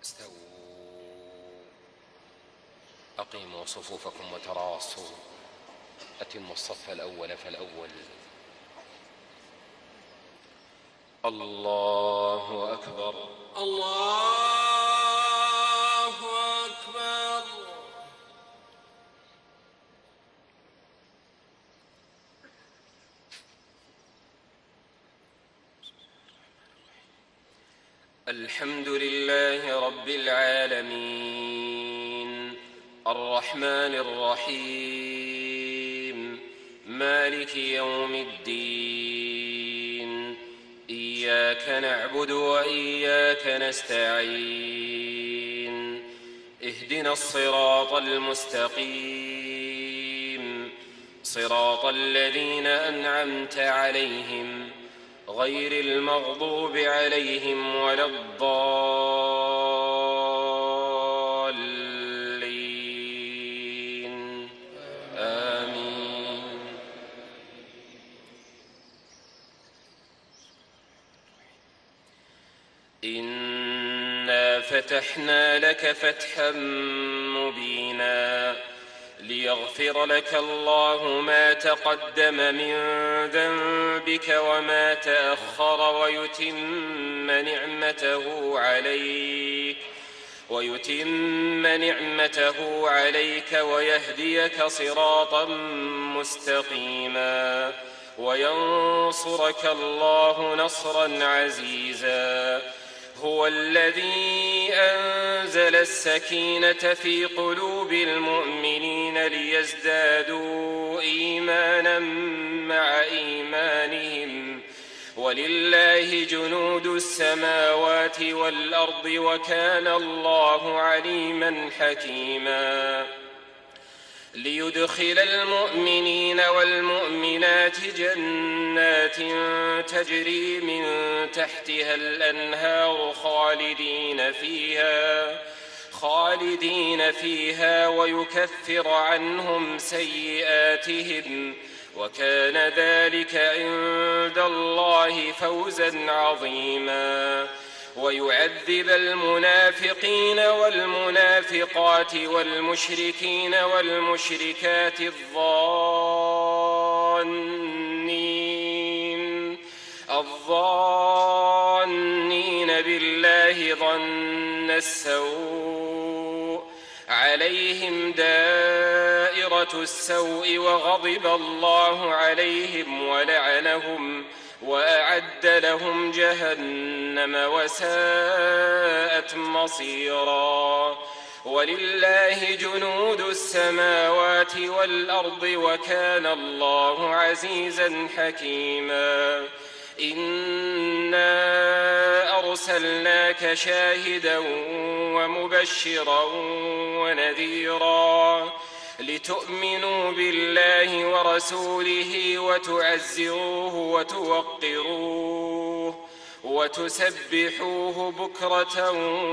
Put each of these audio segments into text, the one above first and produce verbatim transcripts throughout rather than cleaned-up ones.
استووا أقيموا صفوفكم وتراصوا. أتموا الصف الأول فالأول. الله أكبر. الله أكبر. الحمد لله رب العالمين الرحمن الرحيم مالك يوم الدين. إياك نعبد وإياك نستعين. اهدنا الصراط المستقيم صراط الذين أنعمت عليهم غير المغضوب عليهم ولا الضالين. آمين. إنا فتحنا لك فتحا مبينا ليغفر لك الله ما تقدم من ذنبك وما تأخر ويتم نعمته عليك ويتم نعمته عليك ويهديك صراطا مستقيما وينصرك الله نصرا عزيزا. هو الذي أنزل السكينة في قلوب المؤمنين ليزدادوا إيمانا مع إيمانهم ولله جنود السماوات والأرض وكان الله عليما حكيما. ليدخل المؤمنين والمؤمنات جنات تجري من تحتها الأنهار خالدين فيها خالدين فيها ويكفر عنهم سيئاتهم وكان ذلك عند الله فوزا عظيما. ويعذب المنافقين والمنافقات والمشركين والمشركات الظانين الظانين بالله ظن السوء عليهم دائرة السوء وغضب الله عليهم ولعنهم وأعد لهم جهنم وساءت مصيرا. ولله جنود السماوات والأرض وكان الله عزيزا حكيما. إنا أرسلناك شاهدا ومبشرا ونذيرا لتؤمنوا بالله ورسوله وتعزروه وتوقروه وتسبحوه بكرة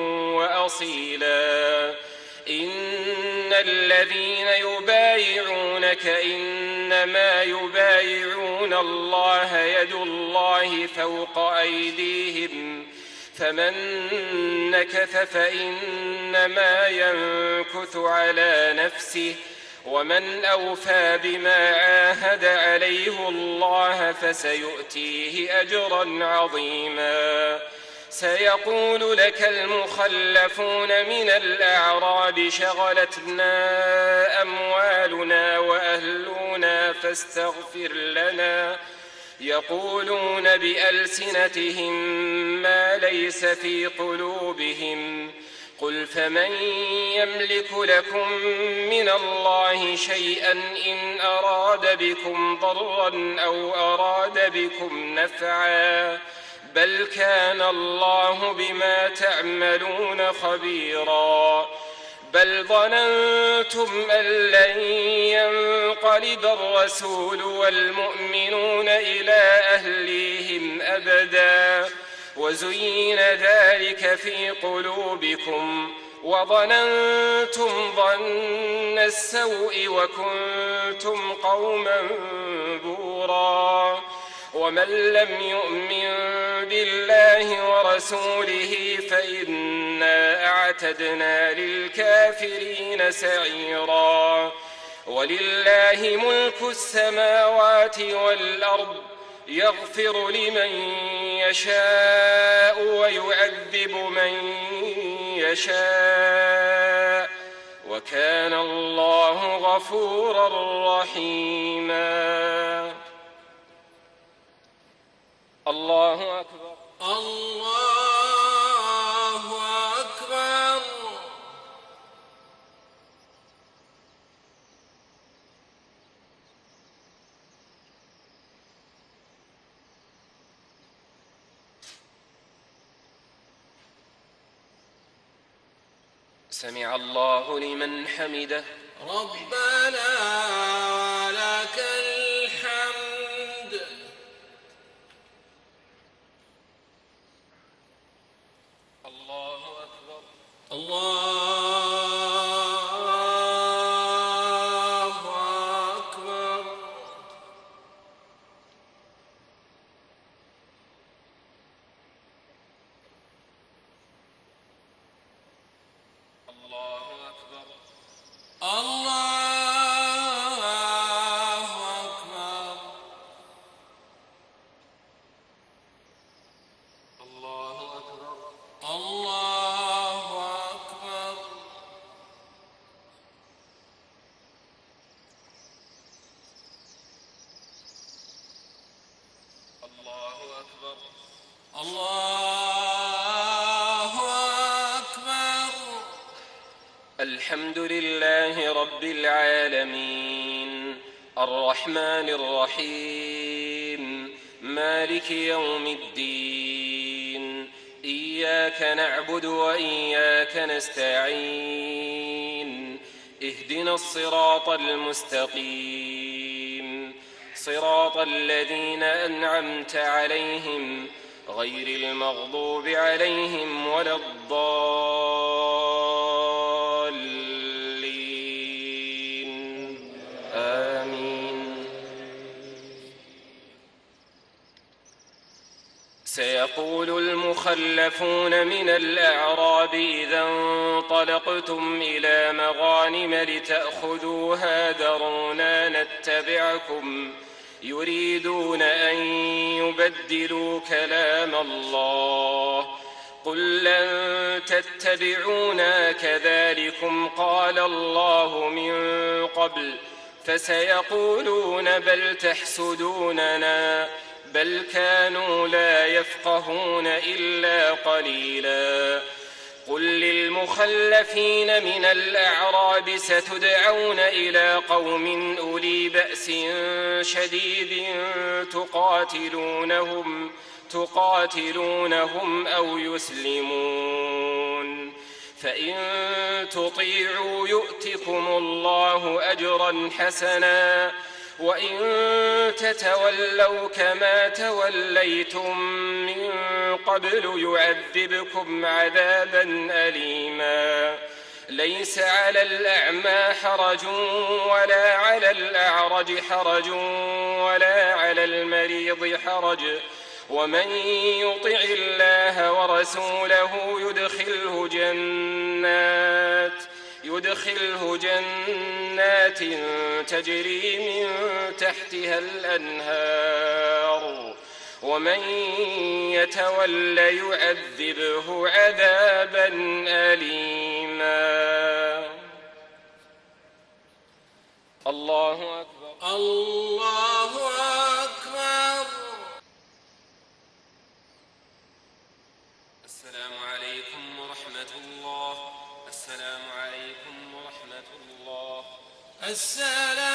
وأصيلا. إن الذين يبايعونك إنما يبايعون الله يد الله فوق أيديهم فمن نكث فإنما ينكث على نفسه ومن أوفى بما عاهد عليه الله فسيؤتيه أجرا عظيما. سيقول لك المخلفون من الأعراب شغلتنا أموالنا وأهلنا فاستغفر لنا يقولون بألسنتهم ما ليس في قلوبهم قل فمن يملك لكم من الله شيئا إن أراد بكم ضرا أو أراد بكم نفعا بل كان الله بما تعملون خبيرا. بل ظننتم أن لن ينقلب الرسول والمؤمنون إلى أهليهم أبدا وزين ذلك في قلوبكم وظننتم ظن السوء وكنتم قوما بورا. ومن لم يؤمن بالله ورسوله فإنا أعلم وأعتدنا للكافرين سعيرا. ولله ملك السماوات والأرض يغفر لمن يشاء ويعذب من يشاء وكان الله غفورا رحيما. الله أكبر. الله أكبر. سمع الله لمن حمده. ربنا لك الحمد. الله أكبر. الله أكبر. الله أكبر. الله أكبر. الله أكبر. الله أكبر. الله أكبر. الله أكبر. الحمد لله رب العالمين الرحمن الرحيم مالك يوم الدين. إياك نعبد وإياك نستعين. اهدنا الصراط المستقيم صراط الذين أنعمت عليهم غير المغضوب عليهم ولا الضالين. آمين. سيقول المخلفون من الأعراب إذا انطلقتم إلى مغانم لتأخذوها ذرونا نتبعكم يريدون أن يبدلوا كلام الله. قل لن تتبعونا كذلكم قال الله من قبل فسيقولون بل تحسدوننا بل كانوا لا يفقهون إلا قليلا. قل للمخلفين من الأعراب ستدعون إلى قوم أولي بأس شديد تقاتلونهم تقاتلونهم أو يسلمون فإن تطيعوا يؤتكم الله أجرا حسنا وإن تتولوا كما توليتم من قبل يعذبكم عذابا أليما. ليس على الأعمى حرج ولا على الأعرج حرج ولا على المريض حرج ومن يطع الله ورسوله يدخله جنات يدخله جنات تجري من تحتها الأنهار ومن يتول يعذبه عذابا أليما. الله أكبر. الله أكبر. السلام عليكم ورحمة الله. السلام عليكم ورحمة الله. السلام